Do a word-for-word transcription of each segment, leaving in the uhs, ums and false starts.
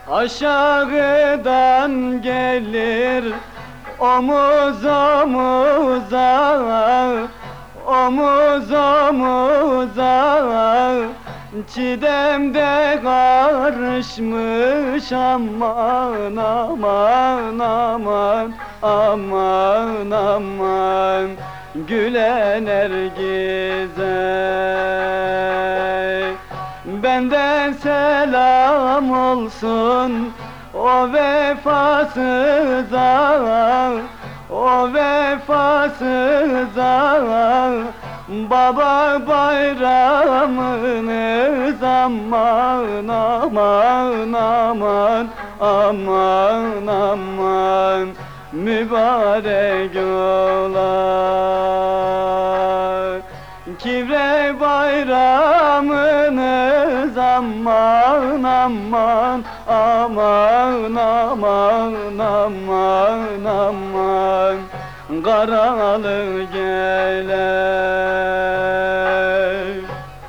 Aşağıdan gelir omuz omuza, omuz omuza, çiğdemde karışmış aman aman aman aman aman, gülen Nergize. Benden selam olsun o vefasıza, o vefasıza. Baba bayramınız aman aman aman aman aman, mübarek ola. Kivre bayramınız aman aman aman aman aman aman, karalı gele.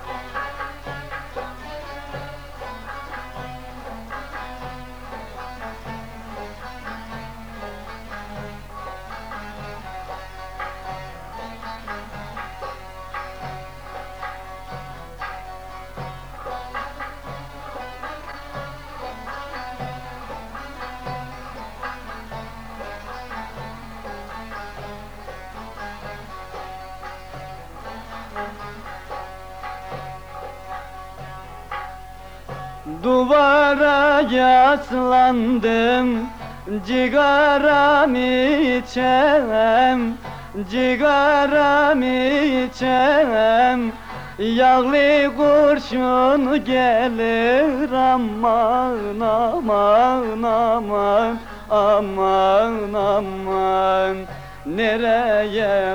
Duvara yaslandım, cigaram içem, cigaram içem. Yağlı kurşun gelir aman aman aman aman aman, nereye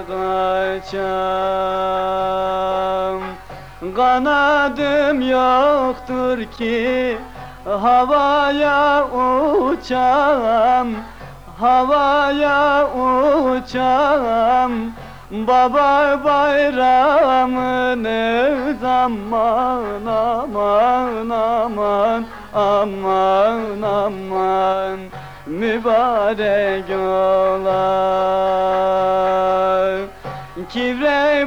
kaçam? Kanadım yoktur ki havaya uçam, havaya uçam. Baba bayramınız aman aman aman aman aman, mübarek ola. Kivre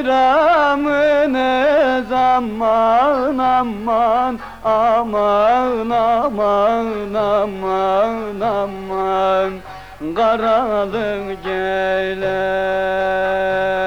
bayramınız aman aman aman aman aman aman, karalı gele.